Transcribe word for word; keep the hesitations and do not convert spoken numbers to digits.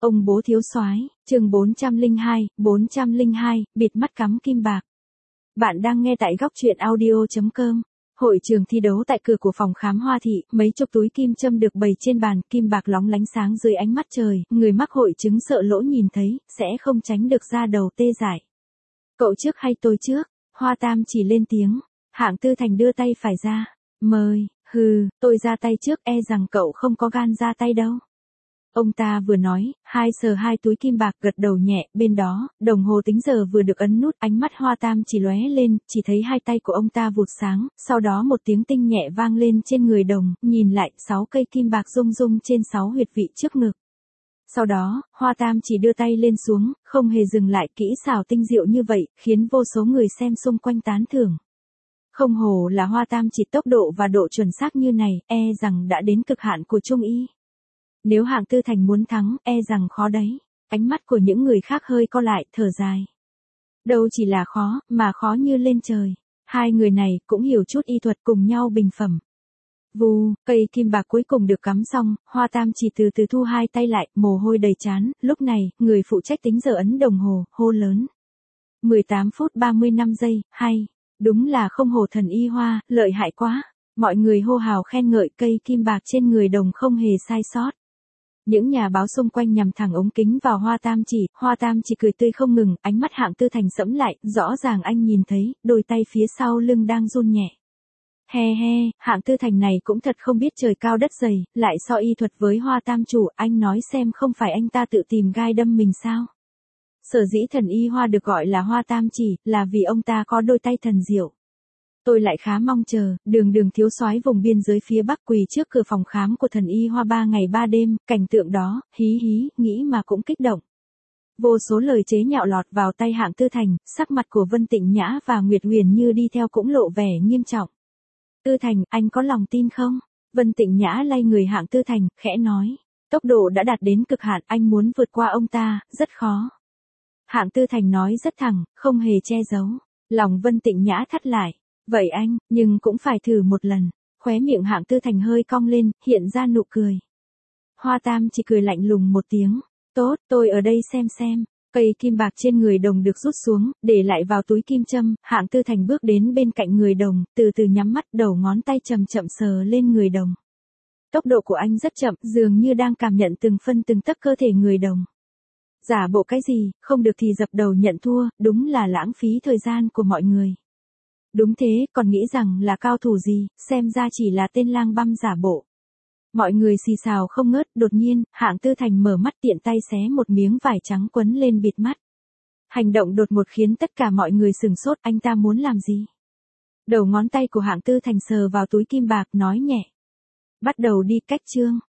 Ông bố thiếu soái, chương bốn trăm lẻ hai, bốn trăm lẻ hai, bịt mắt cắm kim bạc. Bạn đang nghe tại góc truyện audio chấm com. Hội trường thi đấu tại cửa của phòng khám Hoa Thị, mấy chục túi kim châm được bày trên bàn, kim bạc lóng lánh sáng dưới ánh mắt trời, người mắc hội chứng sợ lỗ nhìn thấy, sẽ không tránh được da đầu tê dại. Cậu trước hay tôi trước? Hoa Tam chỉ lên tiếng. Hạng Tư Thành đưa tay phải ra. Mời, hừ, tôi ra tay trước, e rằng cậu không có gan ra tay đâu. Ông ta vừa nói, hai sờ hai túi kim bạc, gật đầu nhẹ, bên đó, đồng hồ tính giờ vừa được ấn nút, ánh mắt Hoa Tam chỉ lóe lên, chỉ thấy hai tay của ông ta vụt sáng, sau đó một tiếng tinh nhẹ vang lên trên người đồng, nhìn lại, sáu cây kim bạc rung rung trên sáu huyệt vị trước ngực. Sau đó, Hoa Tam chỉ đưa tay lên xuống, không hề dừng lại, kỹ xảo tinh diệu như vậy, khiến vô số người xem xung quanh tán thưởng. Không hổ là Hoa Tam chỉ, tốc độ và độ chuẩn xác như này, e rằng đã đến cực hạn của trung y. Nếu Hạng Tư Thành muốn thắng, e rằng khó đấy. Ánh mắt của những người khác hơi co lại, thở dài. Đâu chỉ là khó, mà khó như lên trời. Hai người này cũng hiểu chút y thuật, cùng nhau bình phẩm. Vù, cây kim bạc cuối cùng được cắm xong, Hoa Tam chỉ từ từ thu hai tay lại, mồ hôi đầy trán. Lúc này, người phụ trách tính giờ ấn đồng hồ, hô lớn. mười tám phút ba mươi lăm giây, hay. Đúng là không hổ thần y Hoa, lợi hại quá. Mọi người hô hào khen ngợi, cây kim bạc trên người đồng không hề sai sót. Những nhà báo xung quanh nhằm thẳng ống kính vào Hoa Tam chỉ, Hoa Tam chỉ cười tươi không ngừng, ánh mắt Hạng Tư Thành sẫm lại, rõ ràng anh nhìn thấy, đôi tay phía sau lưng đang run nhẹ. He he, Hạng Tư Thành này cũng thật không biết trời cao đất dày, lại so y thuật với Hoa Tam chủ, anh nói xem không phải anh ta tự tìm gai đâm mình sao? Sở dĩ thần y Hoa được gọi là Hoa Tam chỉ, là vì ông ta có đôi tay thần diệu. Tôi lại khá mong chờ, đường đường thiếu soái vùng biên giới phía Bắc quỳ trước cửa phòng khám của thần y Hoa ba ngày ba đêm, cảnh tượng đó, hí hí, nghĩ mà cũng kích động. Vô số lời chế nhạo lọt vào tay Hạng Tư Thành, sắc mặt của Vân Tịnh Nhã và Nguyệt Huyền Như đi theo cũng lộ vẻ nghiêm trọng. Tư Thành, anh có lòng tin không? Vân Tịnh Nhã lay người Hạng Tư Thành, khẽ nói. Tốc độ đã đạt đến cực hạn, anh muốn vượt qua ông ta, rất khó. Hạng Tư Thành nói rất thẳng, không hề che giấu. Lòng Vân Tịnh Nhã thắt lại. Vậy anh, nhưng cũng phải thử một lần. Khóe miệng Hạng Tư Thành hơi cong lên, hiện ra nụ cười. Hoa Tam chỉ cười lạnh lùng một tiếng. Tốt, tôi ở đây xem xem. Cây kim bạc trên người đồng được rút xuống, để lại vào túi kim châm. Hạng Tư Thành bước đến bên cạnh người đồng, từ từ nhắm mắt, đầu ngón tay chậm chậm sờ lên người đồng. Tốc độ của anh rất chậm, dường như đang cảm nhận từng phân từng tấc cơ thể người đồng. Giả bộ cái gì, không được thì dập đầu nhận thua, đúng là lãng phí thời gian của mọi người. Đúng thế, còn nghĩ rằng là cao thủ gì, xem ra chỉ là tên lang băm giả bộ. Mọi người xì xào không ngớt, đột nhiên, Hạng Tư Thành mở mắt, tiện tay xé một miếng vải trắng quấn lên bịt mắt. Hành động đột ngột khiến tất cả mọi người sửng sốt, anh ta muốn làm gì? Đầu ngón tay của Hạng Tư Thành sờ vào túi kim bạc, nói nhẹ. Bắt đầu đi, cách chương.